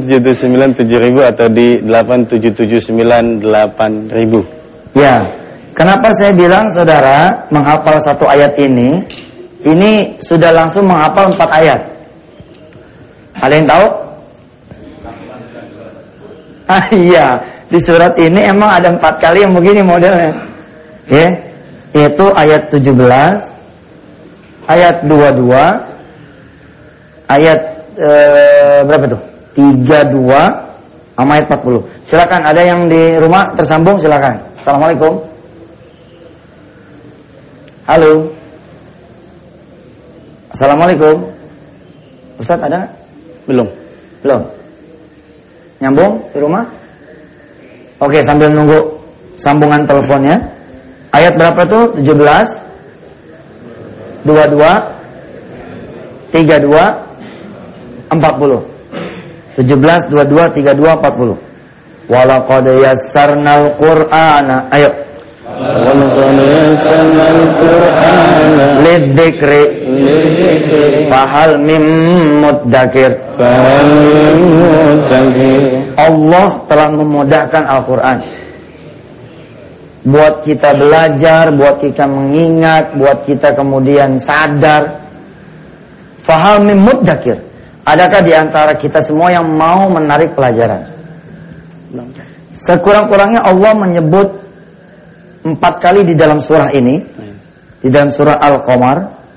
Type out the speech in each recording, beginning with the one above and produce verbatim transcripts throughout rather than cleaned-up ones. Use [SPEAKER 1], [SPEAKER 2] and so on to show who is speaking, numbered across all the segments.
[SPEAKER 1] tujuh tujuh sembilan tujuh ribu atau di delapan tujuh tujuh sembilan delapan ribu.
[SPEAKER 2] Ya, kenapa saya bilang saudara menghafal satu ayat ini, ini sudah langsung menghafal empat ayat. Ada yang tahu? Ah iya, di surat ini emang ada empat kali yang begini modelnya. Ya, yaitu ayat tujuh belas, ayat dua puluh dua, ayat ee, berapa tuh? tiga puluh dua sama ayat empat puluh. Silakan, ada yang di rumah tersambung, silakan. Assalamualaikum. Halo. Assalamualaikum. Ustaz ada nggak?
[SPEAKER 1] Belum.
[SPEAKER 2] Belum. Nyambung di rumah? Oke, sambil nunggu sambungan teleponnya. Ayat berapa tuh? tujuh belas, dua puluh dua, tiga puluh dua, empat puluh. tujuh belas, dua puluh dua, tiga puluh dua, empat puluh. Walaqad yassarnal Qur'ana. Ayo.
[SPEAKER 1] Walaqad yassarnal Qur'ana
[SPEAKER 2] lidzikri fahal mim muddakir.
[SPEAKER 1] Fahal mim muddakir.
[SPEAKER 2] Allah telah memudahkan Al-Qur'an buat kita belajar, buat kita mengingat, buat kita kemudian sadar. Fahal mim muddakir. Adakah di antara kita semua yang mau menarik pelajaran? Sekurang-kurangnya Allah menyebut empat kali di dalam surah ini, di dalam surah Al-Qamar,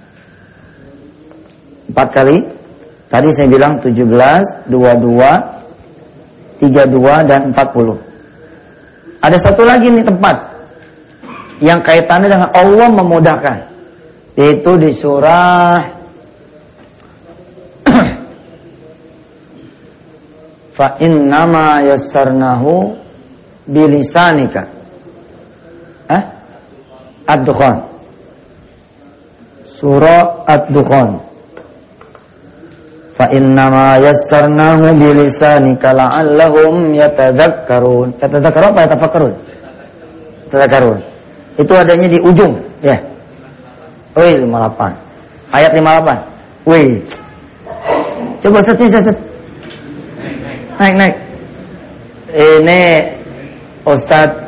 [SPEAKER 2] empat kali. Tadi saya bilang tujuh belas, dua puluh dua, tiga puluh dua, dan empat puluh. Ada satu lagi nih tempat yang kaitannya dengan Allah memudahkan, yaitu di surah fa innama yassarnahu bilisanika. Eh? Ad-Dukhan. Surah Ad-Dukhan. Fa innama yassarnahu bilisanika la'allahum yatadzakkarun. Yatadzakkarun apa yatafakkarun? Yatadzakkarun. Itu adanya di ujung, ya. Wih, lima puluh delapan. Ayat lima puluh delapan. Wih. Coba set set. Naik, naik. Ini Ustadz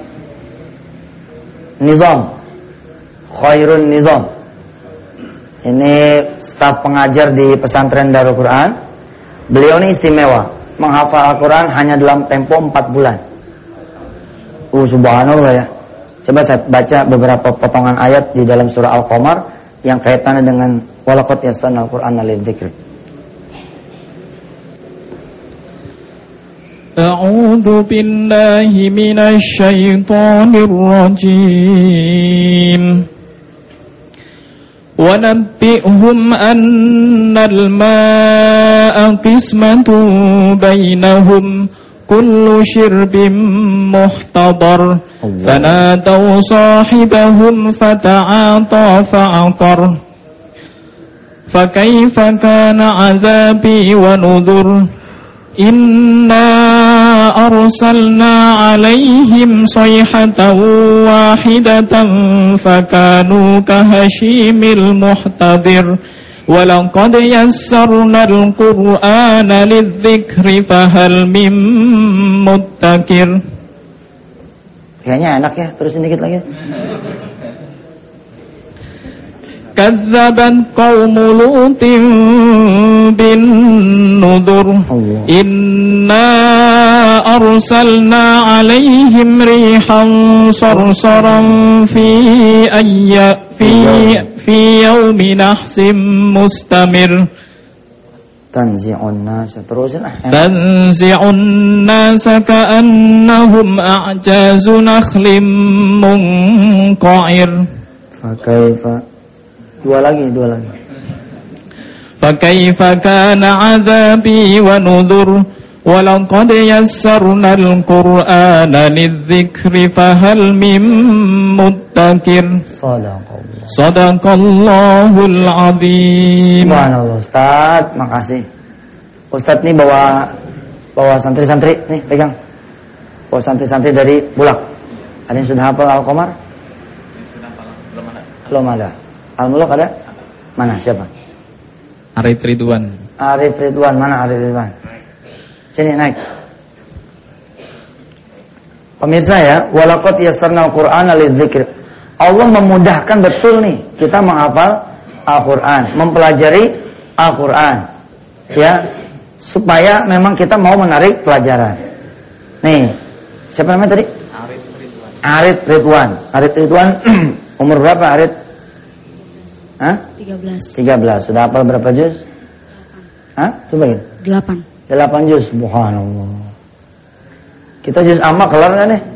[SPEAKER 2] Nizam, Khairun Nizam. Ini staf pengajar di pesantren Darul Quran. Beliau ini istimewa, menghafal Al-Quran hanya dalam tempo empat bulan. Uh, subhanallah ya. Coba saya baca beberapa potongan ayat di dalam surah Al-Qamar yang kaitannya dengan walaqad yassarnal Qur'ana lidzikri.
[SPEAKER 3] A'udzu billahi minasy syaithanir rajim. Wa nabbi'hum annal ma'a qismatun bainahum kullu shirbin muhtadar. Fanadaw sahibahum fata'ata fa'aqar. Fakaifa kana 'adzabi wa nudhur. Inna arsalna alaihim sayhatan wahidatan fakanu kahashimil muhtadir. Walaqad yassarnal Qur'ana lidzikri fahal mim muddakir.
[SPEAKER 2] Kayaknya enak ya, terusin dikit lagi.
[SPEAKER 3] Kadzabat qaumu Lutin bin Nudhur. Inna arsalna alaihim rihan sarsaran fi ayya fi fi yaumin nahsim mustamir.
[SPEAKER 2] Tanzi'un nasa, terusin ah.
[SPEAKER 3] Tanzi'un nasa ka'annahum a'jazu nakhlim munqa'ir.
[SPEAKER 2] Fakaifa. Dua lagi, dua lagi.
[SPEAKER 3] Fakaifa kana 'adzabi wa nudhur. Walaqad yassarnal Qur'ana lidzikri fahal mim muddakir.
[SPEAKER 2] Shadaqallah.
[SPEAKER 3] Shadaqallahul azim.
[SPEAKER 2] Subhanallah Ustaz, makasih. Ustaz nih bawa bawa santri-santri nih, pegang. Bawa santri-santri dari Bulak. Ada yang sudah hafal Al-Qamar?
[SPEAKER 3] Sudah hafal, belum ada.
[SPEAKER 2] Belum ada. Al-Mulk ada? Mana? Siapa?
[SPEAKER 3] Arif Ridwan.
[SPEAKER 2] Arif Ridwan, mana Arif Ridwan? Sini naik. Pemirsa ya, walaqad yassarnal Qur'ana lidzikr. Allah memudahkan betul nih kita menghafal Al-Qur'an, mempelajari Al-Qur'an. Ya, supaya memang kita mau menarik pelajaran. Nih, siapa namanya tadi?
[SPEAKER 3] Arif Ridwan.
[SPEAKER 2] Arif Ridwan. Arif Ridwan umur berapa Arif? Hah?
[SPEAKER 4] tiga belas.
[SPEAKER 2] tiga belas. Sudah hafal berapa juz? Hah? Coba gitu.
[SPEAKER 4] delapan.
[SPEAKER 2] delapan juz. Subhanallah. Kita juz amma kelar enggak nih?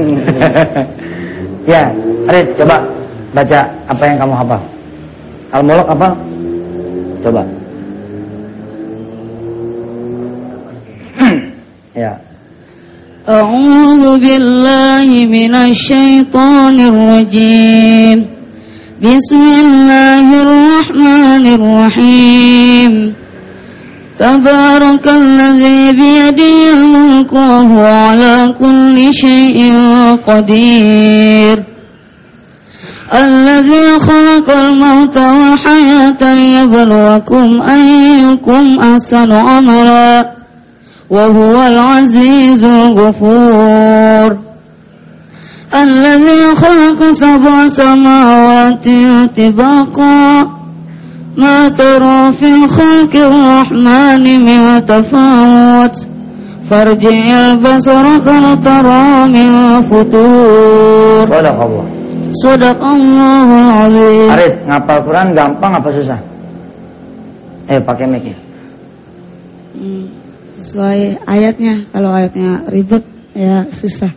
[SPEAKER 2] Ya, Arif coba baca apa yang kamu hafal. Al-Mulk apa? Coba. Ya.
[SPEAKER 4] A'udzu billahi minasy syaithanir rajim. Bismillahirrahmanirrahim. Tabarakalladzi biyadihil mulku wa huwa 'ala kulli syai'in qadir. Alladzi khalaqal mauta wal hayata liyabluwakum ayyukum ahsanu 'amala. Wa huwal 'azizul ghafur. Alladzi khalaqa sab'a samawati tibaqa. Ma tara fil khalqir rahmani min tafawut. Farji'il basara hal tara min futur.
[SPEAKER 2] Sadaqallah.
[SPEAKER 4] Sadaqallahul azim.
[SPEAKER 2] Arif, ngapal Quran gampang apa susah? Eh, pakai mic.
[SPEAKER 4] Hmm, sesuai ayatnya. Kalau ayatnya ribet ya susah.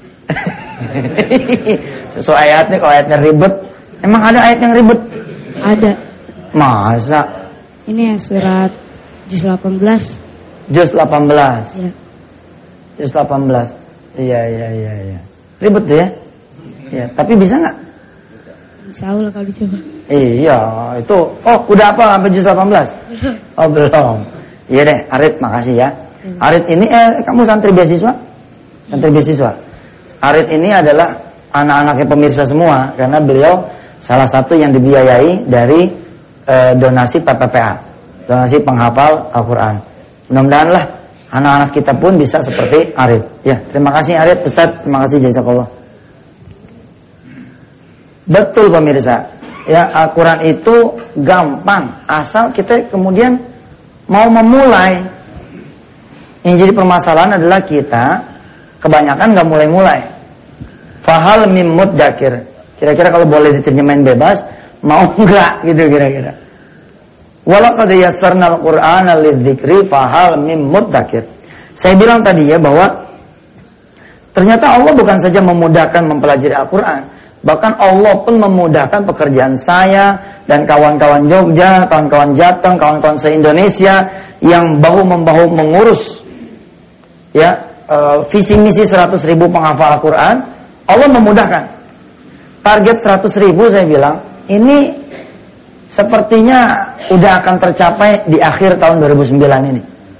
[SPEAKER 2] Sesuai ayatnya, kalau ayatnya ribet. Emang ada ayat yang ribet?
[SPEAKER 4] Ada.
[SPEAKER 2] Masa?
[SPEAKER 4] Ini ya surat juz delapan belas.
[SPEAKER 2] Juz delapan belas.
[SPEAKER 4] Ya.
[SPEAKER 2] Juz delapan belas. Iya, iya, iya, iya. Ribet tuh ya? Iya, tapi bisa nggak?
[SPEAKER 4] Insya Allah kalau dicoba.
[SPEAKER 2] Iya, itu. Oh, udah apa sampai juz delapan belas? Oh, belum. Iya deh, Arit, makasih ya. Arit ini, eh, kamu santri beasiswa? Santri beasiswa. Arit ini adalah anak-anaknya pemirsa semua, karena beliau salah satu yang dibiayai dari eh, donasi P P P A, donasi penghafal Al-Quran. Mudah-mudahan lah anak-anak kita pun bisa seperti Arit. Ya, terima kasih Arit, Ustaz, terima kasih jazakallah. Betul pemirsa, ya Al-Quran itu gampang, asal kita kemudian mau memulai. Yang jadi permasalahan adalah kita kebanyakan nggak mulai-mulai. Fahal mim muddakir. Kira-kira kalau boleh diterjemahin bebas, mau nggak gitu kira-kira. Walaqad yassarnal Qur'ana lidzikri fahal mim muddakir. Saya bilang tadi ya bahwa ternyata Allah bukan saja memudahkan mempelajari Al-Quran, bahkan Allah pun memudahkan pekerjaan saya dan kawan-kawan Jogja, kawan-kawan Jateng, kawan-kawan se-Indonesia yang bahu-membahu mengurus ya e, visi misi seratus ribu penghafal Al-Quran. Allah memudahkan. Target seratus ribu saya bilang ini sepertinya udah akan tercapai di akhir tahun dua ribu sembilan ini.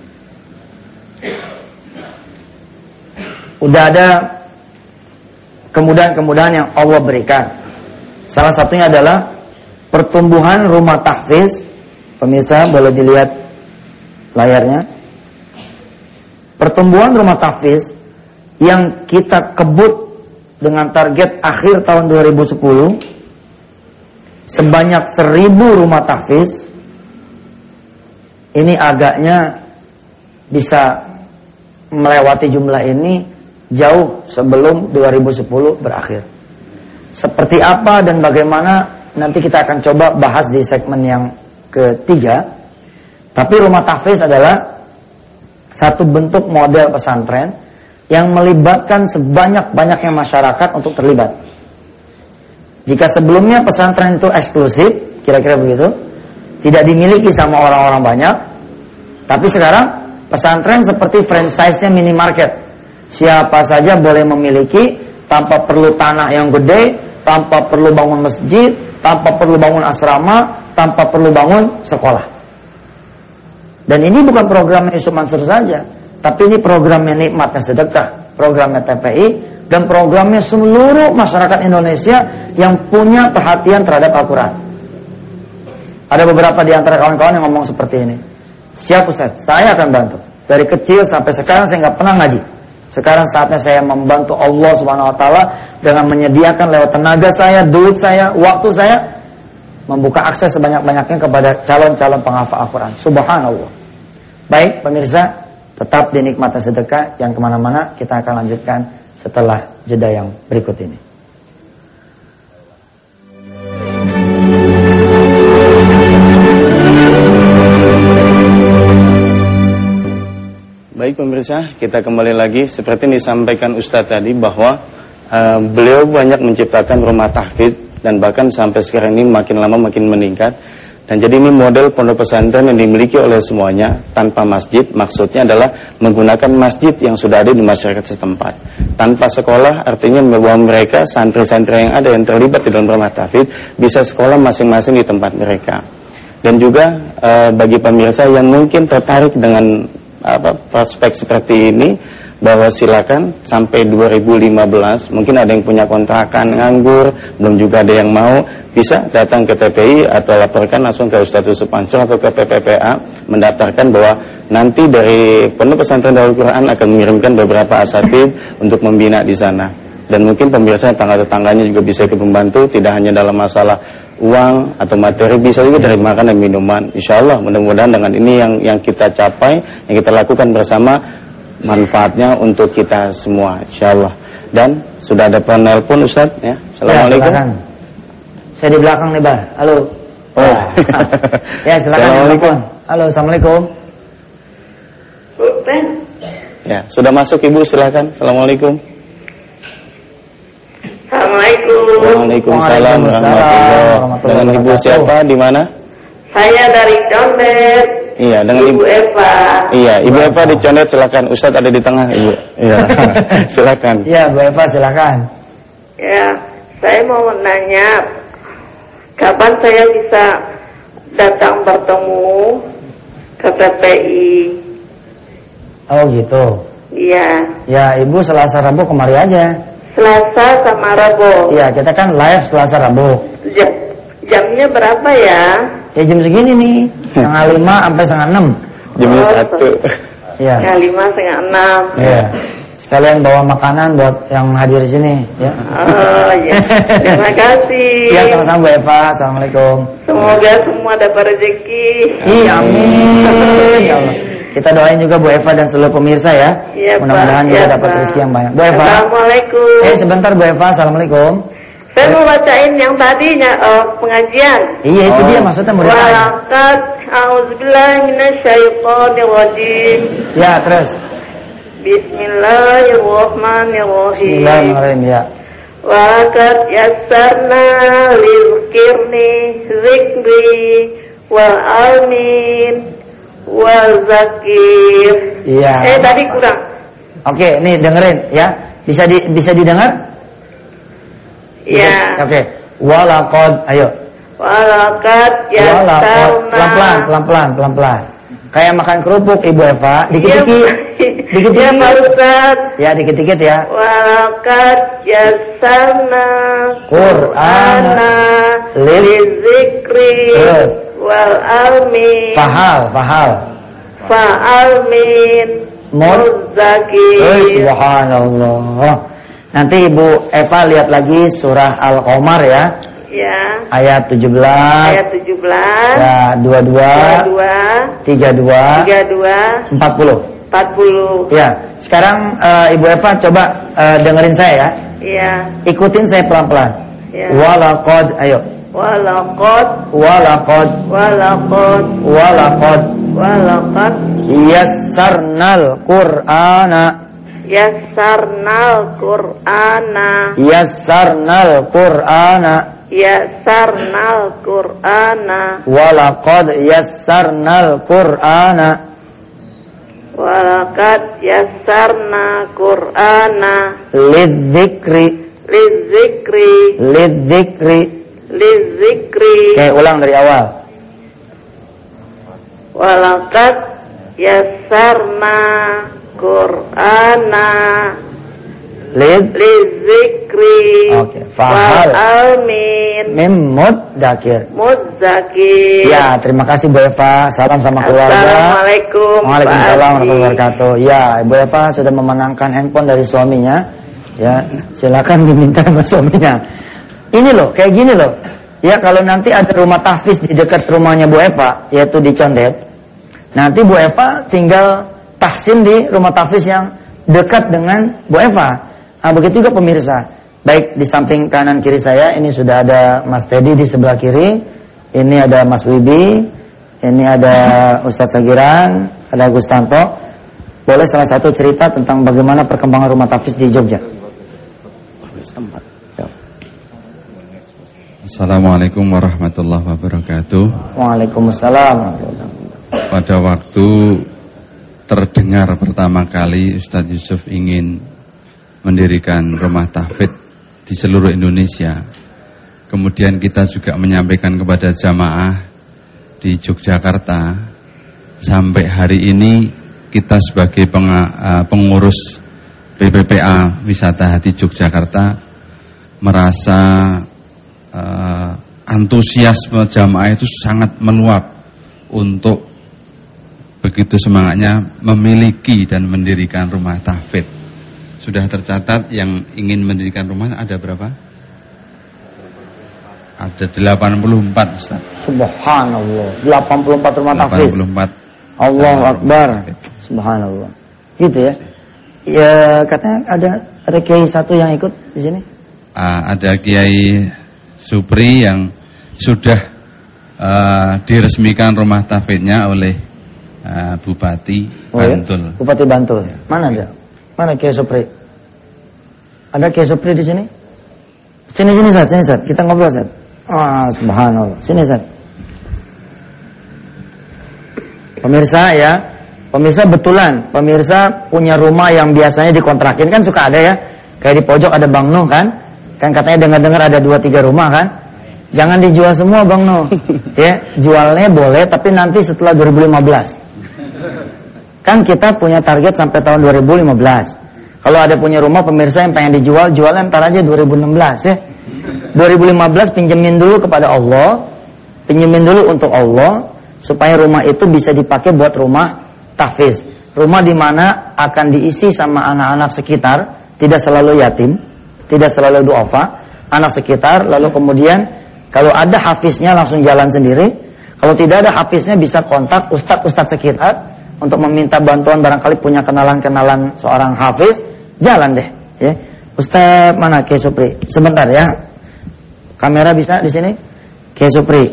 [SPEAKER 2] Udah ada kemudahan-kemudahan yang Allah berikan. Salah satunya adalah pertumbuhan rumah tahfiz. Pemirsa boleh dilihat layarnya. Pertumbuhan rumah tahfiz yang kita kebut dengan target akhir tahun dua ribu sepuluh sebanyak seribu rumah tahfiz. Ini agaknya bisa melewati jumlah ini jauh sebelum dua ribu sepuluh berakhir. Seperti apa dan bagaimana nanti kita akan coba bahas di segmen yang ketiga. Tapi rumah tahfiz adalah satu bentuk model pesantren yang melibatkan sebanyak-banyaknya masyarakat untuk terlibat. Jika sebelumnya pesantren itu eksklusif, kira-kira begitu, tidak dimiliki sama orang-orang banyak, tapi sekarang pesantren seperti franchise-nya minimarket. Siapa saja boleh memiliki tanpa perlu tanah yang gede, tanpa perlu bangun masjid, tanpa perlu bangun asrama, tanpa perlu bangun sekolah. Dan ini bukan programnya Yusuf Mansur saja, tapi ini programnya Nikmatnya Sedekah, programnya T P I, dan programnya seluruh masyarakat Indonesia yang punya perhatian terhadap Al-Quran. Ada beberapa di antara kawan-kawan yang ngomong seperti ini. Siap Ustaz, saya akan bantu. Dari kecil sampai sekarang saya nggak pernah ngaji. Sekarang saatnya saya membantu Allah Subhanahu Wa Taala dengan menyediakan lewat tenaga saya, duit saya, waktu saya, membuka akses sebanyak-banyaknya kepada calon-calon penghafal Al-Quran. Subhanallah. Baik pemirsa, tetap dinikmati sedekah. Yang kemana-mana kita akan lanjutkan setelah jeda yang berikut ini.
[SPEAKER 1] Baik pemirsa, kita kembali lagi. Seperti yang disampaikan Ustadz tadi bahwa uh, beliau banyak menciptakan rumah tahfidz dan bahkan sampai sekarang ini makin lama makin meningkat. Dan jadi ini model pondok pesantren yang dimiliki oleh semuanya tanpa masjid. Maksudnya adalah menggunakan masjid yang sudah ada di masyarakat setempat. Tanpa sekolah artinya bahwa mereka santri-santri yang ada yang terlibat di dalam rumah tahfidz bisa sekolah masing-masing di tempat mereka. Dan juga uh, bagi pemirsa yang mungkin tertarik dengan apa prospek seperti ini, bahwa silakan sampai dua ribu lima belas mungkin ada yang punya kontrakan nganggur, belum juga ada yang mau, bisa datang ke T P I atau laporkan langsung ke Ustadz Yusuf Mansur atau ke P P P A mendaftarkan bahwa nanti dari Pondok Pesantren Darul Quran akan mengirimkan beberapa asatidz untuk membina di sana. Dan mungkin pemirsa tetangga-tetangganya juga bisa ikut membantu, tidak hanya dalam masalah uang atau materi, bisa juga dari makan dan minuman. Insya Allah mudah-mudahan dengan ini yang yang kita capai, yang kita lakukan bersama, manfaatnya untuk kita semua, insya Allah. Dan sudah ada penelpon Ustaz ya. Assalamualaikum. Ya,
[SPEAKER 2] saya di belakang nih Bar. Halo. Oh. Ya silakan.
[SPEAKER 1] Assalamualaikum.
[SPEAKER 2] Halo, assalamualaikum.
[SPEAKER 1] Ya sudah masuk Ibu, silakan. Assalamualaikum.
[SPEAKER 5] Assalamualaikum.
[SPEAKER 1] Waalaikumsalam warahmatullahi wabarakatuh. Dengan Ibu siapa, di mana?
[SPEAKER 5] Saya dari Condet.
[SPEAKER 1] Iya, dengan Ibu,
[SPEAKER 5] Ibu Eva.
[SPEAKER 1] Iya, Ibu Eva di Condet, silakan. Ustadz ada di tengah, Ibu. Iya. Silakan.
[SPEAKER 2] Iya, Bu Eva silakan.
[SPEAKER 5] Ya, saya mau nanya kapan saya bisa datang bertemu ke P P I?
[SPEAKER 2] Oh, gitu.
[SPEAKER 5] Iya.
[SPEAKER 2] Ya, Ibu Selasa Rabu kemari aja.
[SPEAKER 5] Selasa sama Rabu.
[SPEAKER 2] Iya, kita kan live Selasa Rabu.
[SPEAKER 5] Jam, jamnya berapa ya?
[SPEAKER 2] Ya jam segini nih, setengah lima sampai setengah enam.
[SPEAKER 1] Jam
[SPEAKER 5] Oh,
[SPEAKER 1] satu.
[SPEAKER 2] Iya.
[SPEAKER 5] Setengah lima, setengah enam.
[SPEAKER 2] Iya. Sekalian bawa makanan buat yang hadir di sini, ya.
[SPEAKER 5] Oh iya. Terima kasih.
[SPEAKER 2] Iya, sama-sama Bu Eva. Assalamualaikum.
[SPEAKER 5] Semoga semua dapat rezeki.
[SPEAKER 2] Iya, amin. Ya Allah. Kita doain juga Bu Eva dan seluruh pemirsa ya.
[SPEAKER 5] Iya,
[SPEAKER 2] mudah-mudahan
[SPEAKER 5] Pak.
[SPEAKER 2] juga
[SPEAKER 5] Ya,
[SPEAKER 2] dapat
[SPEAKER 5] Pak.
[SPEAKER 2] rezeki yang banyak. Bu Eva.
[SPEAKER 5] Assalamualaikum.
[SPEAKER 2] Eh, sebentar Bu Eva. Assalamualaikum.
[SPEAKER 5] Saya mau bacain yang tadinya uh, pengajian.
[SPEAKER 2] Iya, itu
[SPEAKER 1] Oh.
[SPEAKER 2] dia maksudnya mudah.
[SPEAKER 5] Walaqad a'udzubillahi minasyaitonirrajim.
[SPEAKER 2] Ya, terus.
[SPEAKER 5] Bismillahirrahmanirrahim.
[SPEAKER 2] Bismillahirrahmanirrahim, ya.
[SPEAKER 5] Walaqad yassarna lizikri zikri wal almin wal zakir.
[SPEAKER 2] Iya.
[SPEAKER 5] Eh tadi kurang.
[SPEAKER 2] Oke, nih dengerin ya. Bisa di bisa didengar?
[SPEAKER 5] Ya.
[SPEAKER 2] Oke. Walaqad, ayo.
[SPEAKER 5] Walaqad
[SPEAKER 2] Walaqad.
[SPEAKER 5] yassarna.
[SPEAKER 2] Pelan-pelan, pelan-pelan, pelan-pelan. Kayak makan kerupuk Ibu Eva, dikit-dikit. Dikit-dikit.
[SPEAKER 5] Ya Pak Ustaz.
[SPEAKER 2] Ya, dikit-dikit ya.
[SPEAKER 5] Walaqad yassarna
[SPEAKER 2] Qur'ana
[SPEAKER 5] lizikri
[SPEAKER 2] Terus.
[SPEAKER 5] wal almin
[SPEAKER 2] Fahal, fahal.
[SPEAKER 5] fa'almin
[SPEAKER 2] Mud.
[SPEAKER 5] mudzakir.
[SPEAKER 2] Eh, subhanallah. Nanti Ibu Eva lihat lagi surah Al-Qamar ya.
[SPEAKER 5] Ya.
[SPEAKER 2] Ayat tujuh belas.
[SPEAKER 5] Ayat tujuh belas.
[SPEAKER 2] Ya, dua puluh dua,
[SPEAKER 5] dua
[SPEAKER 2] tiga puluh dua,
[SPEAKER 5] tiga dua
[SPEAKER 2] empat puluh.
[SPEAKER 5] empat puluh.
[SPEAKER 2] Ya, sekarang uh, Ibu Eva coba uh, dengerin saya ya.
[SPEAKER 5] Iya.
[SPEAKER 2] Ikutin saya pelan-pelan.
[SPEAKER 5] Ya.
[SPEAKER 2] Walaqad, ayo.
[SPEAKER 5] Walaqad
[SPEAKER 2] Walaqad,
[SPEAKER 5] walaqad
[SPEAKER 2] walaqad
[SPEAKER 5] walaqad
[SPEAKER 2] yassarnal Qur'ana.
[SPEAKER 5] yassarnal Qur'ana
[SPEAKER 2] Yassarnal Qur'ana.
[SPEAKER 5] yassarnal Qur'ana
[SPEAKER 2] Walaqad yassarnal Qur'ana.
[SPEAKER 5] walaqad yassarna Qur'ana
[SPEAKER 2] Lidzikri,
[SPEAKER 5] lizikri
[SPEAKER 2] lidzikri.
[SPEAKER 5] lizikri
[SPEAKER 2] Oke, ulang dari awal.
[SPEAKER 5] walaqad yassarna Qur'ana
[SPEAKER 2] Lid,
[SPEAKER 5] lizikri Fikri.
[SPEAKER 2] Oke, Fahal.
[SPEAKER 5] Wal Almin.
[SPEAKER 2] Mim Mudzakir.
[SPEAKER 5] Mudzakir.
[SPEAKER 2] Ya, terima kasih Bu Eva. Salam sama keluarga.
[SPEAKER 5] Assalamualaikum.
[SPEAKER 2] Waalaikumsalam warahmatullahi wabarakatuh. Ya, Bu Eva sudah memenangkan handphone dari suaminya. Ya, silakan diminta sama suaminya. Ini loh, kayak gini loh. Ya, kalau nanti ada rumah tahfiz di dekat rumahnya Bu Eva, yaitu di Condet, nanti Bu Eva tinggal tahsin di rumah tahfiz yang dekat dengan Bu Eva. Nah, begitu juga pemirsa. Baik di samping kanan kiri saya, ini sudah ada Mas Teddy di sebelah kiri. Ini ada Mas Wibi. Ini ada Ustadz Sagiran. Ada Gustanto. Boleh salah satu cerita tentang bagaimana perkembangan rumah tahfiz di Jogja.
[SPEAKER 6] Assalamualaikum warahmatullahi wabarakatuh.
[SPEAKER 2] Waalaikumsalam.
[SPEAKER 6] Pada waktu terdengar pertama kali Ustadz Yusuf ingin mendirikan rumah tahfidz di seluruh Indonesia, kemudian kita juga menyampaikan kepada jamaah di Yogyakarta, sampai hari ini kita sebagai pengurus P P P A Wisata Hati Yogyakarta merasa uh, antusiasme jamaah itu sangat meluap untuk begitu semangatnya memiliki dan mendirikan rumah tahfidz. Sudah tercatat yang ingin mendirikan rumah ada berapa? Ada delapan puluh empat, Ustaz.
[SPEAKER 2] Subhanallah, delapan puluh empat rumah tahfiz.
[SPEAKER 6] delapan puluh empat.
[SPEAKER 2] Allahu Akbar. Subhanallah. Gitu ya. Ya, katanya ada ada kiai satu yang ikut di sini.
[SPEAKER 6] Uh, ada Kiai Supri yang sudah uh, diresmikan rumah tahfidznya oleh uh, Bupati
[SPEAKER 2] oh,
[SPEAKER 6] Bantul.
[SPEAKER 2] Ya? Bupati Bantul. Ya. Mana ada? Mana Kiai Supri? Ada Kiai Supri di sini? Sini sini Ustaz, sini Ustaz. Kita ngobrol Ustaz. Ah, subhanallah. Sini Ustaz. Pemirsa ya. Pemirsa betulan, pemirsa punya rumah yang biasanya dikontrakin, kan suka ada ya. Kayak di pojok ada Bang Nuh kan? Kan katanya dengar-dengar ada dua tiga rumah kan? Jangan dijual semua Bang Nuh. Ya, jualnya boleh tapi nanti setelah dua ribu lima belas. Kan kita punya target sampai tahun dua ribu lima belas. Kalau ada punya rumah pemirsa yang pengen dijual, jualan ntar aja dua ribu enam belas ya. dua ribu lima belas pinjemin dulu kepada Allah. Pinjemin dulu untuk Allah supaya rumah itu bisa dipakai buat rumah tahfiz. Rumah di mana akan diisi sama anak-anak sekitar, tidak selalu yatim, tidak selalu duafa, anak sekitar. Lalu kemudian kalau ada hafiznya langsung jalan sendiri. Kalau tidak ada hafiznya bisa kontak ustadz-ustadz sekitar untuk meminta bantuan, barangkali punya kenalan-kenalan seorang hafiz, jalan deh ya. Ustadz mana Kiai Supri? Sebentar ya. Kamera bisa di sini? Kiai Supri.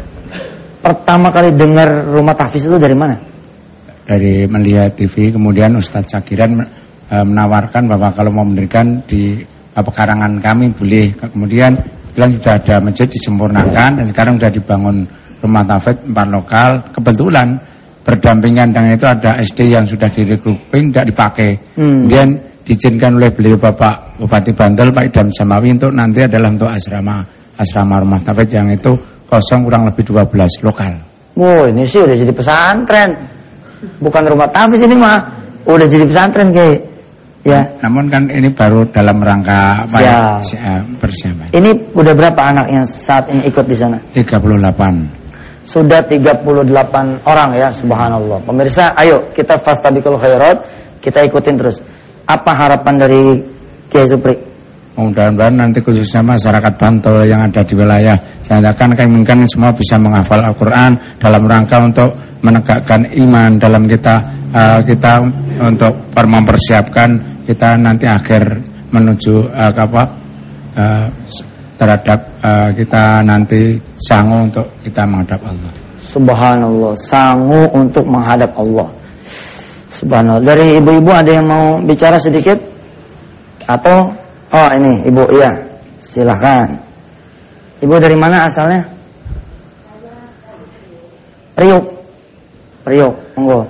[SPEAKER 2] Pertama kali dengar rumah tahfiz itu dari mana?
[SPEAKER 7] Dari melihat T V, kemudian Ustadz Sagiran e, menawarkan bahwa kalau mau mendirikan di e, pekarangan kami boleh. Kemudian kebetulan sudah ada masjid disempurnakan dan sekarang sudah dibangun rumah tahfidz empat lokal. Kebetulan berdampingan dengan itu ada S D yang sudah direkruping tidak dipakai. Hmm. Kemudian diizinkan oleh beliau Bapak Bupati Bantul Pak Idam Samawi untuk nanti adalah untuk asrama asrama rumah tahfidz yang itu kosong kurang lebih dua belas lokal.
[SPEAKER 2] Wow, ini sih udah jadi pesantren. Bukan rumah tahfiz ini mah, udah jadi pesantren kayak. Ya.
[SPEAKER 7] Namun kan ini baru dalam rangka apa ya, persiapan.
[SPEAKER 2] Ini udah berapa anak yang saat ini ikut di sana?
[SPEAKER 7] tiga puluh delapan.
[SPEAKER 2] Sudah tiga puluh delapan orang ya, subhanallah. Pemirsa, ayo kita fastabiqul khairat, kita ikutin terus. Apa harapan dari Kiai Supri?
[SPEAKER 7] Mudah-mudahan nanti khususnya masyarakat Bantul yang ada di wilayah Sandakan, kami inginkan semua bisa menghafal Al-Quran dalam rangka untuk menegakkan iman dalam kita uh, kita untuk mempersiapkan kita nanti akhir menuju uh, apa uh, terhadap uh, kita nanti sanggup untuk kita menghadap Allah.
[SPEAKER 2] Subhanallah, sanggup untuk menghadap Allah. Subhanallah. Dari ibu-ibu ada yang mau bicara sedikit? Atau oh ini ibu, iya, silahkan. Ibu dari mana asalnya? Priuk. Priuk, monggo.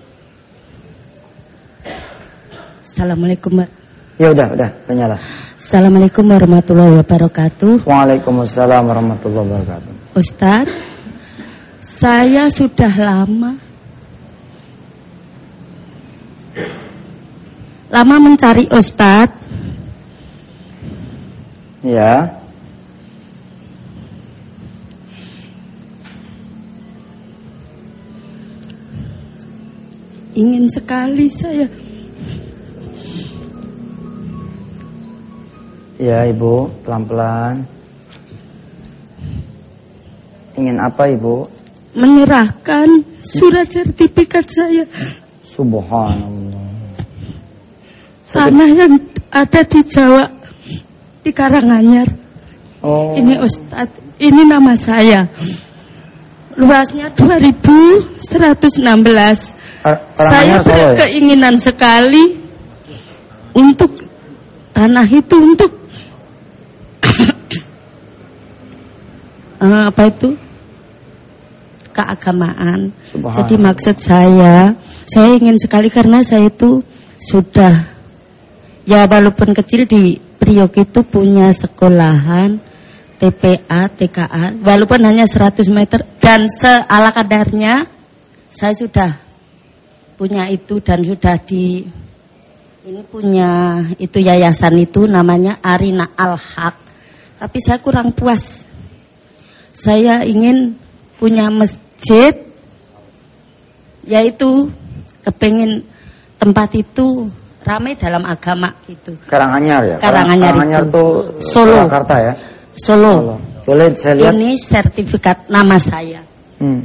[SPEAKER 4] Assalamualaikum.
[SPEAKER 2] Ya udah, udah, menyala.
[SPEAKER 4] Assalamualaikum warahmatullahi wabarakatuh.
[SPEAKER 2] Waalaikumsalam warahmatullahi wabarakatuh.
[SPEAKER 4] Ustadz, saya sudah lama lama mencari Ustadz.
[SPEAKER 2] Ya.
[SPEAKER 4] Ingin sekali saya.
[SPEAKER 2] Ya Ibu, pelan-pelan. Ingin apa Ibu?
[SPEAKER 4] Menyerahkan surat sertifikat saya.
[SPEAKER 2] Subhanallah.
[SPEAKER 4] Tanah yang ada di Jawa, di Karanganyar.
[SPEAKER 2] Oh.
[SPEAKER 4] Ini Ustadz, ini nama saya. Luasnya dua ribu seratus enam belas. Saya berkeinginan ya? sekali untuk tanah itu untuk uh, apa itu keagamaan. Jadi maksud saya, saya ingin sekali karena saya itu sudah ya walaupun kecil di Priok itu punya sekolahan T P A, T K A, walaupun hanya seratus meter dan seala kadarnya saya sudah punya itu dan sudah di ini punya itu yayasan itu namanya Arina Al-Haq. Tapi saya kurang puas. Saya ingin punya masjid, yaitu kepengin tempat itu ramai dalam agama gitu.
[SPEAKER 2] Karanganyar ya?
[SPEAKER 4] Karanganyar,
[SPEAKER 2] Karanganyar
[SPEAKER 4] itu.
[SPEAKER 2] Tuh
[SPEAKER 4] Solo.
[SPEAKER 2] Jakarta ya?
[SPEAKER 4] Solo.
[SPEAKER 2] Solo. Boleh saya lihat?
[SPEAKER 4] Ini sertifikat nama saya.
[SPEAKER 2] Hmm.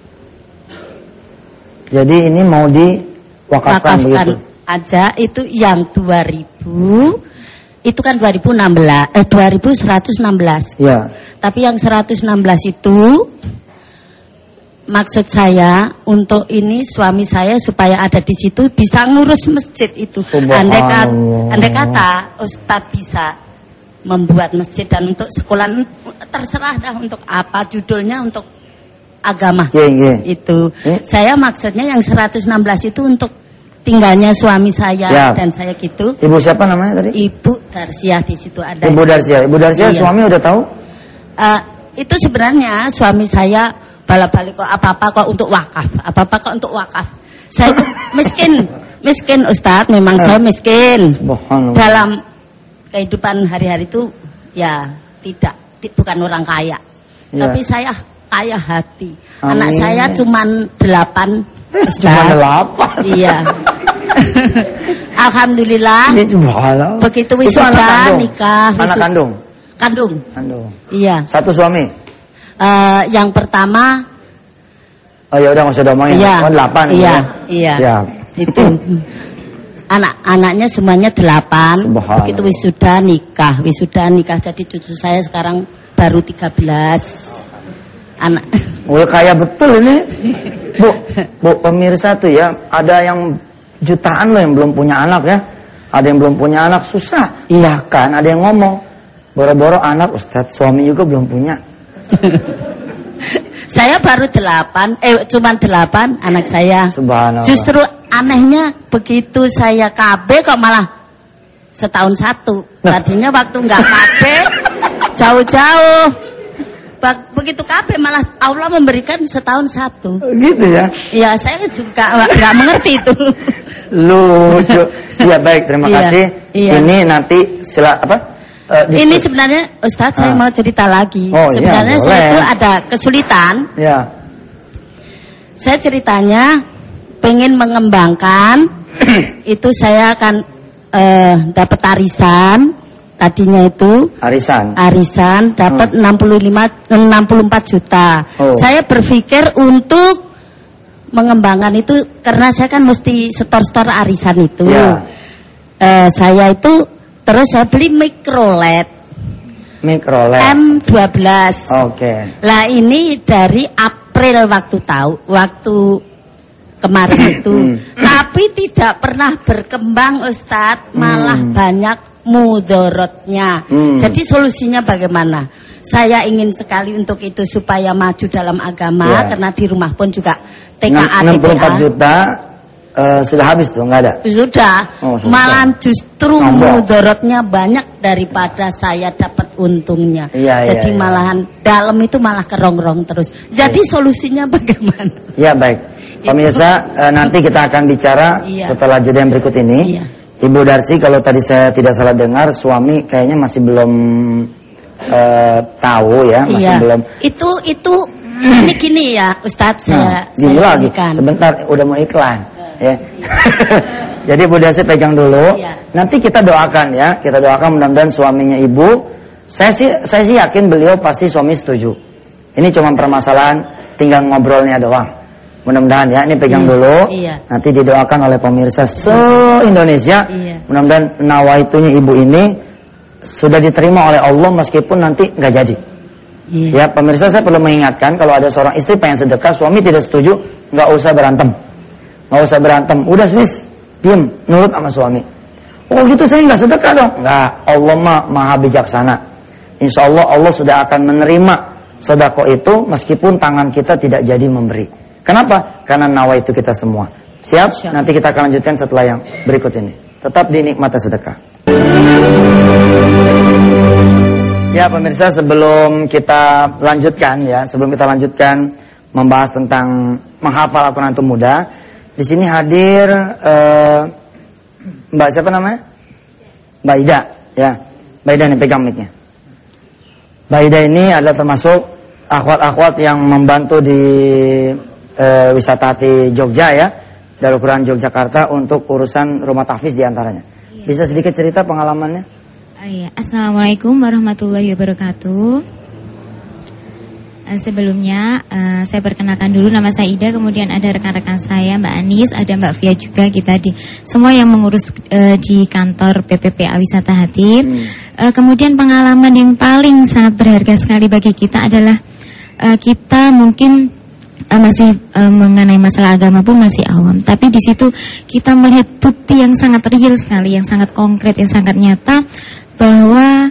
[SPEAKER 2] Jadi ini mau diwakafkan begitu?
[SPEAKER 4] Aja itu yang dua ribu itu kan dua ribu enam belas eh dua ribu seratus enam belas.
[SPEAKER 2] Ya.
[SPEAKER 4] Tapi yang seratus enam belas itu maksud saya untuk ini suami saya supaya ada di situ bisa ngurus masjid itu. Andai kata, andai kata Ustadz bisa membuat masjid dan untuk sekolah terserah dah untuk apa judulnya untuk agama.
[SPEAKER 2] Yeah, yeah.
[SPEAKER 4] Itu.
[SPEAKER 2] Yeah.
[SPEAKER 4] Saya maksudnya yang seratus enam belas itu untuk tinggalnya suami saya yeah. dan saya gitu.
[SPEAKER 2] Ibu siapa namanya tadi?
[SPEAKER 4] Ibu Darsiah di situ ada.
[SPEAKER 2] Ibu Darsiah. Ibu Darsiah iya. Suami udah tahu?
[SPEAKER 4] Uh, itu sebenarnya suami saya balik-balik kok apa-apa kok untuk wakaf, apa-apa kok untuk wakaf. Saya itu miskin, miskin Ustadz, memang uh. saya miskin. Dalam kehidupan hari-hari itu ya tidak, bukan orang kaya. Yeah. Tapi saya kaya hati. Amin. Anak saya cuman delapan.
[SPEAKER 2] Cuma delapan.
[SPEAKER 4] Iya. Alhamdulillah. Begitu wisuda nikah.
[SPEAKER 2] Wisu... Anak kandung.
[SPEAKER 4] Kandung.
[SPEAKER 2] Kandung.
[SPEAKER 4] Iya.
[SPEAKER 2] Satu suami.
[SPEAKER 4] Uh, yang pertama.
[SPEAKER 2] Oh ya udah nggak usah diomongin.
[SPEAKER 4] Iya.
[SPEAKER 2] Oh delapan.
[SPEAKER 4] Iya. Iya. Ya. Itu. Anak-anaknya semuanya delapan. Begitu wisuda nikah, wisuda nikah. Jadi cucu saya sekarang baru tiga belas. Anak.
[SPEAKER 2] Oh kaya betul ini. Bu, bu pemirsa tuh ya, ada yang jutaan loh yang belum punya anak ya. Ada yang belum punya anak susah. Iya kan, ada yang ngomong boro-boro anak Ustadz suami juga belum punya.
[SPEAKER 4] Saya baru delapan, eh cuma delapan anak saya.
[SPEAKER 2] Subhanallah.
[SPEAKER 4] Justru anehnya begitu saya K B kok malah setahun satu. Tadinya waktu nggak K B jauh-jauh. Begitu K B malah Allah memberikan setahun satu.
[SPEAKER 2] Gitu ya?
[SPEAKER 4] Iya, saya juga nggak mengerti itu.
[SPEAKER 2] Lucu. Iya baik, terima
[SPEAKER 4] iya,
[SPEAKER 2] kasih.
[SPEAKER 4] Iya. Ini
[SPEAKER 2] nanti sila apa? Uh,
[SPEAKER 4] ini sebenarnya Ustadz ah. saya mau cerita lagi. Oh, sebenarnya iya, saya itu ada kesulitan.
[SPEAKER 2] Ya.
[SPEAKER 4] Saya ceritanya pengen mengembangkan. Itu saya akan uh, dapat arisan. Tadinya itu
[SPEAKER 2] arisan,
[SPEAKER 4] arisan dapat hmm. enam puluh lima, enam puluh empat juta. Oh. Saya berpikir untuk mengembangkan itu karena saya kan mesti setor-setor arisan itu. Ya. Uh, saya itu terus saya beli mikrolet.
[SPEAKER 2] Mikrolet.
[SPEAKER 4] M dua belas.
[SPEAKER 2] Oke. Okay.
[SPEAKER 4] Lah ini dari April waktu tahu, waktu kemarin itu. Hmm. Tapi tidak pernah berkembang Ustadz, malah hmm. banyak mudorotnya. Hmm. Jadi solusinya bagaimana? Saya ingin sekali untuk itu supaya maju dalam agama ya. Karena di rumah pun juga T K A
[SPEAKER 2] enam puluh empat juta uh, sudah habis tuh, nggak ada?
[SPEAKER 4] Sudah. Oh, malah justru mudorotnya banyak daripada saya dapat untungnya. Ya, Jadi ya, ya. malahan dalam itu malah kerongrong terus. Jadi ya. Solusinya bagaimana?
[SPEAKER 2] Ya baik. Pemirsa uh, nanti kita akan bicara ya. Setelah jeda yang berikut ini. Ya. Ibu Darsi, kalau tadi saya tidak salah dengar, suami kayaknya masih belum uh, tahu ya, masih
[SPEAKER 4] iya.
[SPEAKER 2] belum.
[SPEAKER 4] Itu itu ini gini ya, Ustadz, saya.
[SPEAKER 2] Hmm, gini
[SPEAKER 4] saya
[SPEAKER 2] lagi,
[SPEAKER 4] berikan.
[SPEAKER 2] sebentar udah mau iklan, ya. Jadi Bu Darsi pegang dulu.
[SPEAKER 4] Iya.
[SPEAKER 2] Nanti kita doakan ya, kita doakan mudah-mudahan suaminya ibu. Saya sih, saya sih yakin beliau pasti suami setuju. Ini cuma permasalahan tinggal ngobrolnya doang. Mudah-mudahan ya, ini pegang
[SPEAKER 4] iya,
[SPEAKER 2] dulu.
[SPEAKER 4] Iya.
[SPEAKER 2] Nanti didoakan oleh pemirsa se-Indonesia.
[SPEAKER 4] Iya.
[SPEAKER 2] Mudah-mudahan nawaitunya ibu ini sudah diterima oleh Allah meskipun nanti nggak jadi.
[SPEAKER 4] Iya.
[SPEAKER 2] Ya, pemirsa, saya perlu mengingatkan kalau ada seorang istri pengen sedekah, suami tidak setuju, nggak usah berantem. Nggak usah berantem. Udah, wis, diem, nurut sama suami. Oh gitu, saya nggak sedekah dong. Nggak, Allah mah maha bijaksana. Insya Allah Allah sudah akan menerima sedekah itu meskipun tangan kita tidak jadi memberi. Kenapa? Karena nawa itu kita semua. Siap? Siap? Nanti kita akan lanjutkan setelah yang berikut ini. Tetap di Nikmati Sedekah. Ya pemirsa, sebelum kita lanjutkan ya, sebelum kita lanjutkan membahas tentang menghafal Al-Quran untuk muda, di sini hadir uh, Mbak siapa namanya? Mbak Ida, ya. Mbak Ida nih pegang mic-nya. Mbak Ida ini adalah termasuk akhwat-akhwat yang membantu di uh, wisata hati Jogja ya, Darul Quran Yogyakarta untuk urusan rumah tahfiz diantaranya. Iya. Bisa sedikit cerita pengalamannya?
[SPEAKER 8] Oh, iya. Assalamualaikum warahmatullahi wabarakatuh. Uh, sebelumnya uh, saya perkenalkan dulu, nama saya Ida, kemudian ada rekan-rekan saya Mbak Anis, ada Mbak Fia juga, kita di semua yang mengurus uh, di kantor P P P A Wisata Hati. Hmm. Uh, kemudian pengalaman yang paling sangat berharga sekali bagi kita adalah uh, kita mungkin uh, masih uh, mengenai masalah agama pun masih awam, tapi di situ kita melihat bukti yang sangat real sekali, yang sangat konkret, yang sangat nyata bahwa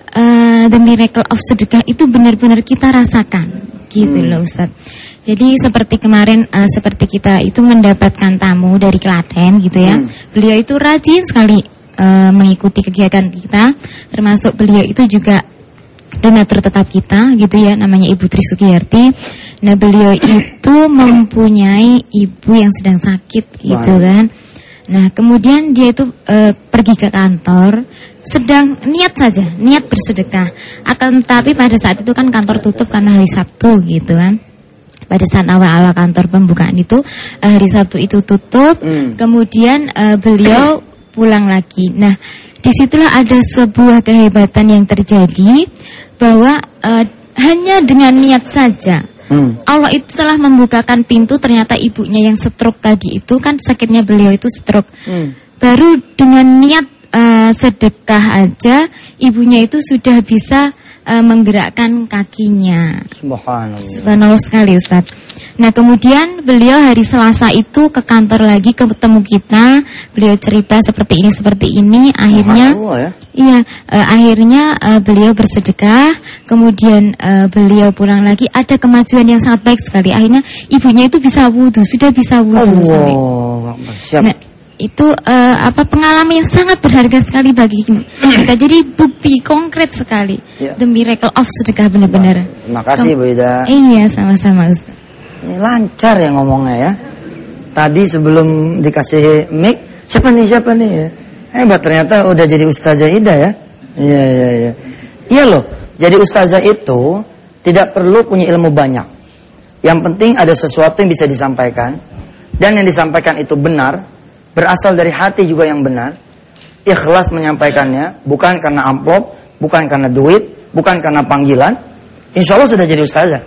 [SPEAKER 8] Uh, the miracle of sedekah itu benar-benar kita rasakan, gitu hmm. loh Ustaz. Jadi seperti kemarin, uh, seperti kita itu mendapatkan tamu dari Klaten, gitu ya. Hmm. Beliau itu rajin sekali uh, mengikuti kegiatan kita, termasuk beliau itu juga donatur tetap kita, gitu ya. Namanya Ibu Tri Sugiyarti. Nah beliau itu mempunyai ibu yang sedang sakit, gitu wow. kan. Nah kemudian dia itu uh, pergi ke kantor, sedang niat saja, niat bersedekah. Akan tetapi pada saat itu kan kantor tutup karena hari Sabtu gitu kan. Pada saat awal-awal kantor pembukaan itu, hari Sabtu itu tutup, hmm. kemudian uh, beliau pulang lagi. Nah disitulah ada sebuah kehebatan yang terjadi, bahwa uh, hanya dengan niat saja Hmm. Allah itu telah membukakan pintu. Ternyata ibunya yang stroke tadi itu kan sakitnya beliau itu stroke. Hmm. Baru dengan niat uh, sedekah aja ibunya itu sudah bisa uh, menggerakkan kakinya. Subhanallah. Subhanallah sekali Ustaz. Nah kemudian beliau hari Selasa itu ke kantor lagi, ketemu kita. Beliau cerita seperti ini seperti ini. Akhirnya, ya? iya, uh, akhirnya uh, beliau bersedekah. Kemudian uh, beliau pulang lagi. Ada kemajuan yang sangat baik sekali. Akhirnya ibunya itu bisa wudhu, sudah bisa wudhu. Oh, nah itu uh, apa pengalaman yang sangat berharga sekali bagi kita. Jadi bukti konkret sekali. Ya. The miracle of sedekah benar-benar.
[SPEAKER 2] Terima kasih Bu Ida.
[SPEAKER 8] Iya sama-sama Ustaz.
[SPEAKER 2] Ini lancar ya ngomongnya ya. Tadi sebelum dikasih mic, siapa nih siapa nih ya. Hebat ternyata udah jadi Ustazah Ida ya. Iya iya iya. Iya loh. Jadi Ustazah itu tidak perlu punya ilmu banyak. Yang penting ada sesuatu yang bisa disampaikan, dan yang disampaikan itu benar, berasal dari hati juga yang benar. Ikhlas menyampaikannya, bukan karena amplop, bukan karena duit, bukan karena panggilan. Insya Allah sudah jadi Ustazah.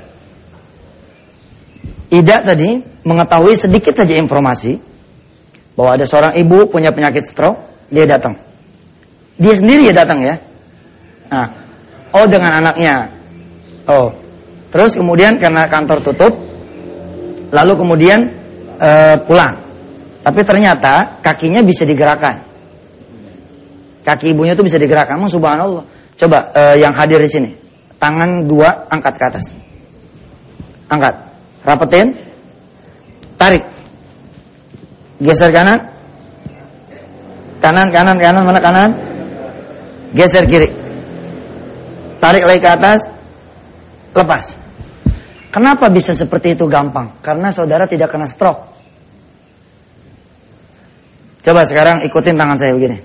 [SPEAKER 2] Ida tadi mengetahui sedikit saja informasi bahwa ada seorang ibu punya penyakit stroke, dia datang. Dia sendiri ya datang ya. Nah, oh dengan anaknya. Oh, terus kemudian karena kantor tutup, lalu kemudian uh, pulang. Tapi ternyata kakinya bisa digerakkan. Kaki ibunya itu bisa digerakkan. Memang subhanallah. Coba uh, yang hadir di sini, tangan dua angkat ke atas. Angkat. Rapetin, tarik, geser kanan, kanan, kanan, kanan, mana kanan, geser kiri, tarik lagi ke atas, lepas. Kenapa bisa seperti itu gampang? Karena saudara tidak kena stroke. Coba sekarang ikutin tangan saya begini.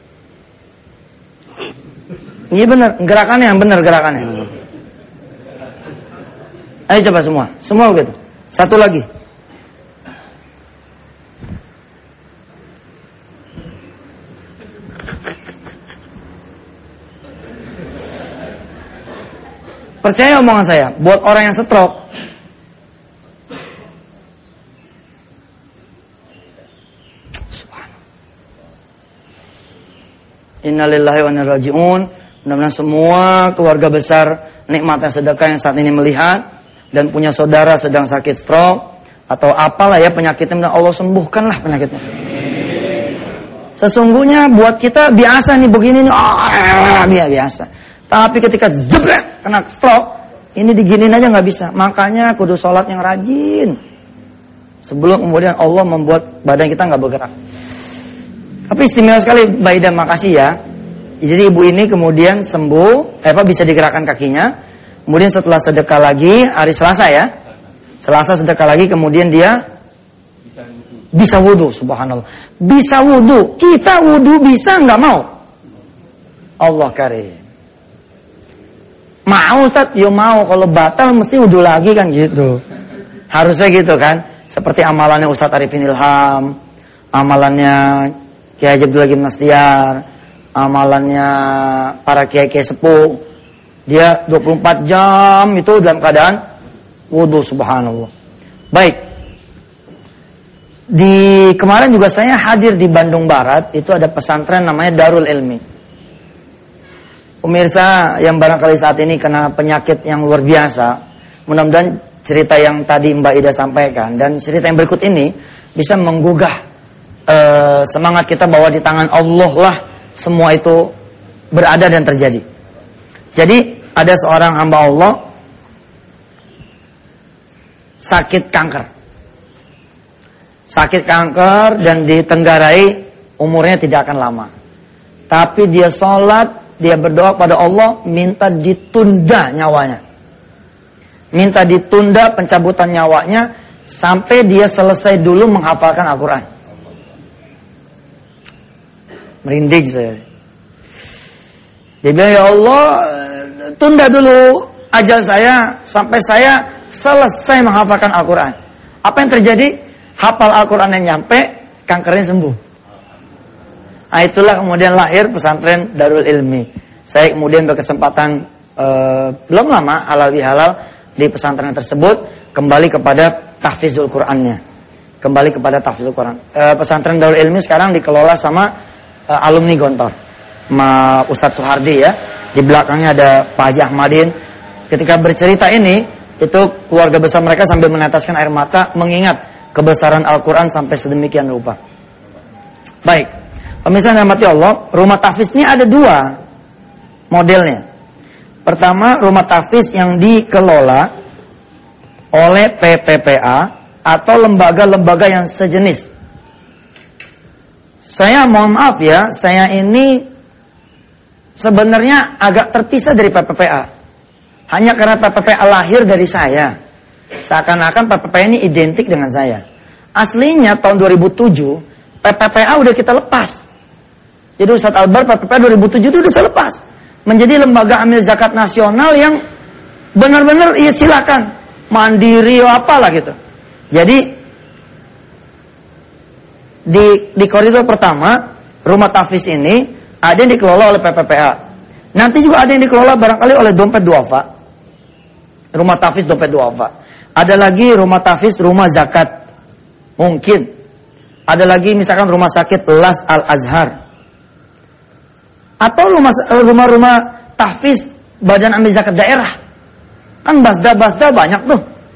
[SPEAKER 2] Iya benar, gerakannya yang benar gerakannya. Ayo coba semua, semua begitu. Satu lagi. Percaya omongan saya, buat orang yang stroke, innalillahi wa inna ilaihi raji'un. Mudah-mudahan semua keluarga besar nikmatnya sedekah yang saat ini melihat dan punya saudara sedang sakit stroke atau apalah ya penyakitnya, Allah sembuhkanlah penyakitnya. Sesungguhnya buat kita biasa nih begini nih, ah, biasa. Tapi ketika jebret kena stroke, ini diginin aja nggak bisa. Makanya kudu sholat yang rajin. Sebelum kemudian Allah membuat badan kita nggak bergerak. Tapi istimewa sekali, Mbak Ida, makasih ya. Jadi ibu ini kemudian sembuh, eh, apa bisa digerakkan kakinya. Kemudian setelah sedekah lagi hari Selasa ya, Selasa sedekah lagi, kemudian dia bisa wudhu. Subhanallah, bisa wudhu. Kita wudhu bisa nggak mau? Allah karim. Mau Ustaz? Ya mau. Kalau batal mesti wudhu lagi kan gitu. Harusnya gitu kan. Seperti amalannya Ustaz Arifin Ilham, amalannya Kiai Haji Abdul Hakim Nastiar, amalannya para kiai-kiai sepuh. Dia dua puluh empat jam itu dalam keadaan wudhu. Subhanallah. Baik. Di kemarin juga saya hadir di Bandung Barat. Itu ada pesantren namanya Darul Ilmi. Pemirsa yang barangkali saat ini kena penyakit yang luar biasa, mudah-mudahan cerita yang tadi Mbak Ida sampaikan dan cerita yang berikut ini bisa menggugah uh, semangat kita bahwa di tangan Allah lah semua itu berada dan terjadi. Jadi ada seorang hamba Allah sakit kanker, sakit kanker dan ditenggarai umurnya tidak akan lama. Tapi dia sholat, dia berdoa pada Allah, minta ditunda nyawanya. Minta ditunda pencabutan nyawanya sampai dia selesai dulu menghafalkan Al-Quran. Merinding saya. Dia bilang, ya Allah, tunda dulu ajal saya sampai saya selesai menghafalkan Al-Quran. Apa yang terjadi? Hafal Al-Quran yang nyampe, kankernya sembuh. Nah, itulah kemudian lahir pesantren Darul Ilmi. Saya kemudian berkesempatan e, belum lama halal bihalal di pesantren tersebut, kembali kepada tahfizul Qurannya, kembali kepada tahfizul Quran. E, pesantren Darul Ilmi sekarang dikelola sama e, alumni Gontor, sama Ustadz Suhardi ya. Di belakangnya ada Pak Haji Ahmadin. Ketika bercerita ini, itu keluarga besar mereka sambil meneteskan air mata mengingat kebesaran Al-Quran sampai sedemikian rupa. Baik. Pemirsa yang dirahmati Allah, rumah tahfiz ini ada dua modelnya. Pertama, rumah tahfiz yang dikelola oleh P P P A atau lembaga-lembaga yang sejenis. Saya mohon maaf ya, saya ini sebenarnya agak terpisah dari P P P A. Hanya karena P P P A lahir dari saya. Seakan-akan P P P A ini identik dengan saya. Aslinya tahun dua ribu tujuh, P P P A udah kita lepas. Jadi Ustadz Albar P P P A dua ribu tujuh itu udah selepas menjadi lembaga amil zakat nasional yang benar-benar ya silakan mandiri atau apalah gitu. Jadi di di koridor pertama rumah tahfiz ini ada yang dikelola oleh P P P A. Nanti juga ada yang dikelola barangkali oleh Dompet Duafa. Rumah tahfiz Dompet Duafa. Ada lagi rumah tahfiz rumah zakat. Mungkin ada lagi misalkan rumah sakit Las Al Azhar. Atau rumah-rumah tahfiz badan amil zakat daerah. Kan basda-basda banyak tuh.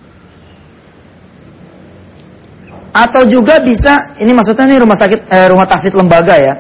[SPEAKER 2] Atau juga bisa, ini maksudnya nih rumah sakit eh, rumah tahfiz lembaga ya.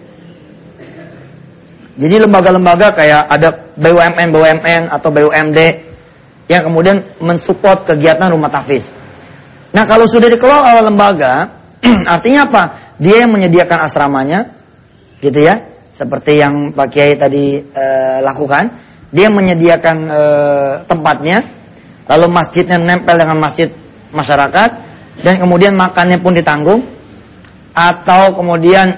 [SPEAKER 2] Jadi lembaga-lembaga kayak ada B U M N B U M N atau B U M D yang kemudian mensupport kegiatan rumah tahfiz. Nah, kalau sudah dikelola oleh lembaga, artinya apa? Dia yang menyediakan asramanya, gitu ya. Seperti yang Pak Kiai tadi e, lakukan, dia menyediakan e, tempatnya, lalu masjidnya nempel dengan masjid masyarakat, dan kemudian makannya pun ditanggung. atau kemudian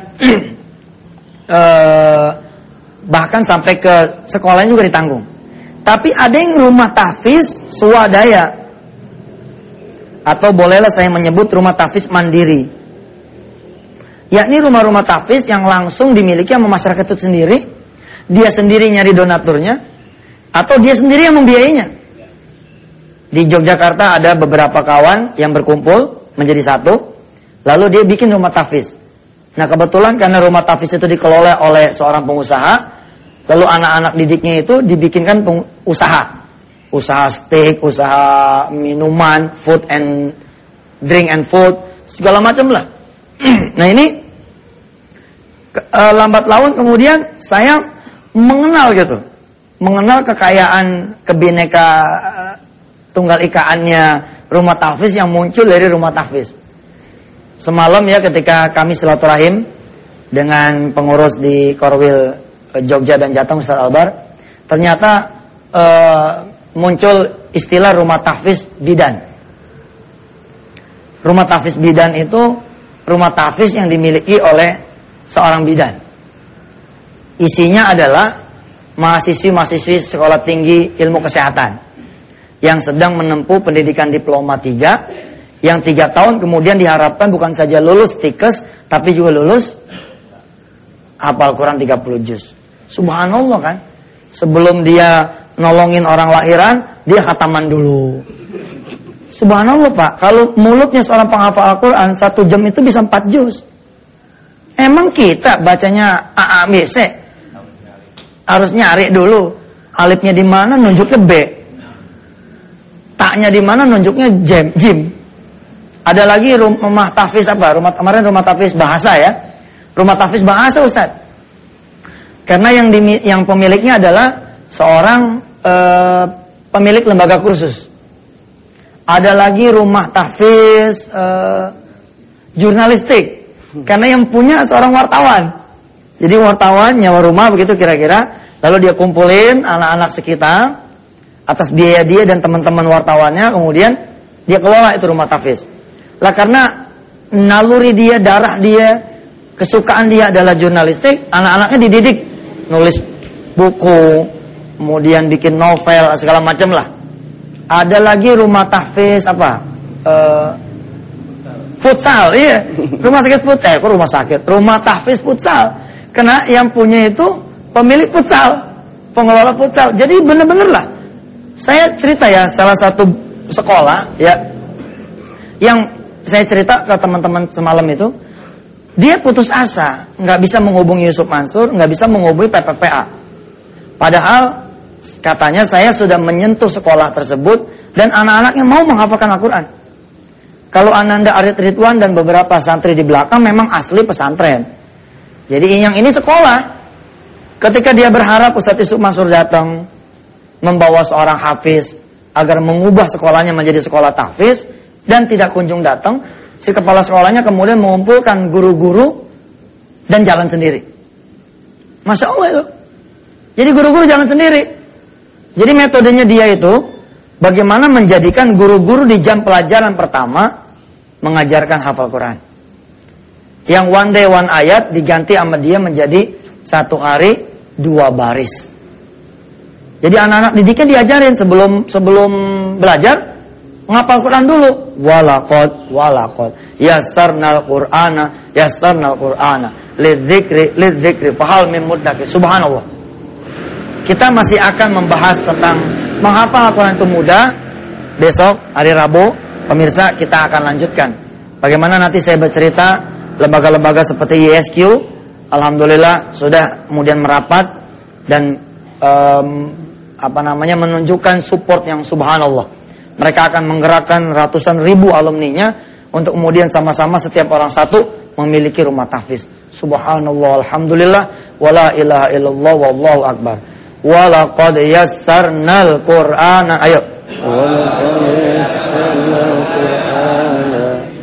[SPEAKER 2] eh, bahkan sampai ke sekolahnya juga ditanggung. Tapi ada yang rumah tahfiz swadaya, atau bolehlah saya menyebut rumah tahfiz mandiri, yakni rumah-rumah tahfiz yang langsung dimiliki sama masyarakat itu sendiri. Dia sendiri nyari donaturnya, atau dia sendiri yang membiayainya. Di Yogyakarta ada beberapa kawan yang berkumpul menjadi satu, lalu dia bikin rumah tahfiz. Nah kebetulan karena rumah tahfiz itu dikelola oleh seorang pengusaha, lalu anak-anak didiknya itu dibikinkan usaha, usaha steak, usaha minuman, food and drink and food, segala macam lah. Nah ini ke, e, lambat laun kemudian saya mengenal gitu, mengenal kekayaan kebineka tunggal ikaannya rumah tahfiz yang muncul dari rumah tahfiz. Semalam ya ketika kami silaturahim dengan pengurus di Korwil Jogja dan Jateng Ustaz Albar, ternyata e, muncul istilah rumah tahfiz bidan. Rumah tahfiz bidan itu rumah tahfiz yang dimiliki oleh seorang bidan. Isinya adalah mahasiswi-mahasiswi sekolah tinggi ilmu kesehatan yang sedang menempuh pendidikan diploma tiga, yang tiga tahun kemudian diharapkan bukan saja lulus tikes, tapi juga lulus hafal Quran tiga puluh juz. Subhanallah kan. Sebelum dia nolongin orang lahiran, dia khataman dulu. Subhanallah Pak, kalau mulutnya seorang penghafal Al-Quran satu jam itu bisa empat juz. Emang kita bacanya A A B C harus nyari dulu alifnya di mana, nunjuknya B. Taknya di mana, nunjuknya jim. Jim. Ada lagi rumah tahfiz apa? Rumah kemarin rumah tahfiz bahasa ya. Rumah tahfiz bahasa Ustaz. Karena yang di, yang pemiliknya adalah seorang e, pemilik lembaga kursus. Ada lagi rumah tahfiz e, jurnalistik. Karena yang punya seorang wartawan. Jadi wartawan nyawa rumah begitu kira-kira, lalu dia kumpulin anak-anak sekitar atas biaya dia dan teman-teman wartawannya, kemudian dia kelola itu rumah tahfiz. Lah karena naluri dia, darah dia, kesukaan dia adalah jurnalistik, anak-anaknya dididik nulis buku, kemudian bikin novel segala macam lah. Ada lagi rumah tahfiz apa? Uh, futsal, iya. Rumah sakit futsal, eh, kok rumah sakit? Rumah tahfiz futsal. Karena yang punya itu pemilik futsal, pengelola futsal. Jadi bener-bener lah. Saya cerita ya, salah satu sekolah ya, yang saya cerita ke teman-teman semalam itu, dia putus asa, nggak bisa menghubungi Yusuf Mansur, nggak bisa menghubungi P P P A. Padahal katanya saya sudah menyentuh sekolah tersebut dan anak-anaknya mau menghafalkan Al-Quran. Kalau Ananda Arif Ridwan dan beberapa santri di belakang memang asli pesantren. Jadi yang ini sekolah. Ketika dia berharap Ustadz Yusuf Mansur datang membawa seorang hafiz agar mengubah sekolahnya menjadi sekolah tahfiz dan tidak kunjung datang, si kepala sekolahnya kemudian mengumpulkan guru-guru dan jalan sendiri. Masya Allah itu. Jadi guru-guru jalan sendiri. Jadi metodenya dia itu bagaimana menjadikan guru-guru di jam pelajaran pertama mengajarkan hafal Quran. Yang one day one ayat diganti sama dia menjadi satu hari dua baris. Jadi anak-anak didiknya diajarin sebelum sebelum belajar ngapal Quran dulu. Walaqad walaqad yassarnal Qur'ana yassarnal Qur'ana lidzikri lidzikri fahal mim muddakir. Subhanallah. Kita masih akan membahas tentang menghafal Al-Quran itu mudah. Besok hari Rabu, pemirsa, kita akan lanjutkan. Bagaimana nanti saya bercerita lembaga-lembaga seperti Y S Q, alhamdulillah sudah kemudian merapat dan um, apa namanya menunjukkan support yang subhanallah. Mereka akan menggerakkan ratusan ribu alumninya untuk kemudian sama-sama setiap orang satu memiliki rumah tahfiz. Subhanallah, alhamdulillah, wala ilaha illallah, wallahu akbar. Walaqad yassarnal Qur'ana. Ayo. Walaqad yassarnal Qur'ana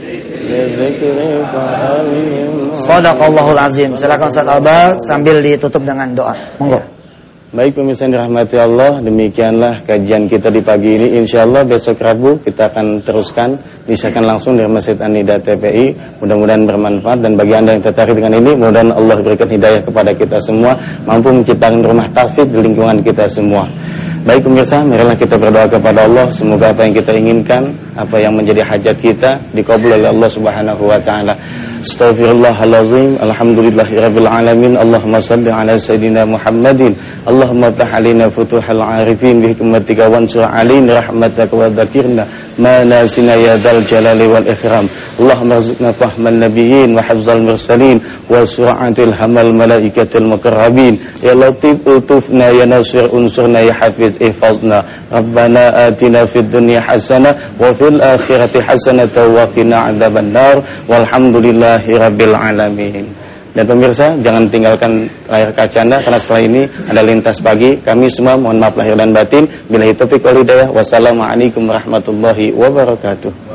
[SPEAKER 2] lidzikri fahal mim. Shadaqallahul azim. Silakan Ustaz Albar sambil ditutup dengan doa. Monggo.
[SPEAKER 1] Baik pemirsa yang dirahmati Allah, demikianlah kajian kita di pagi ini. Insya Allah besok Rabu kita akan teruskan, disiarkan langsung dari Masjid An-Nida T P I. Mudah-mudahan bermanfaat, dan bagi anda yang tertarik dengan ini, mudah-mudahan Allah berikan hidayah kepada kita semua, mampu menciptakan rumah tahfidz di lingkungan kita semua. Baik pemirsa, marilah kita berdoa kepada Allah, semoga apa yang kita inginkan, apa yang menjadi hajat kita dikabul oleh Allah Subhanahu wa taala. Astaghfirullahalazim. Alhamdulillahirabbil alamin. Allahumma shalli ala sayidina Muhammadin. Allahumma ftah alaina futuhal arifin bi hikmatika wansur alaina rahmataka wa dzakirna ma nasina ya dzal jalali wal ikram. Allahumma rzuqna fahman nabiyyin wa hifzal mursalin wa sur'atil hamal malaikatil muqarrabin. Ya latif utufna ya nasir unsurna ya hafiz ihfazna. Rabbana atina fid dunya hasanah wa fil akhirati hasanah wa qina adzabannar. Walhamdulillah Rabbil alamin. Dan pemirsa, jangan tinggalkan layar kaca Anda, karena setelah ini ada lintas pagi. Kami semua mohon maaf lahir dan batin. Billahi taufiq wal hidayah. Wassalamualaikum warahmatullahi wabarakatuh.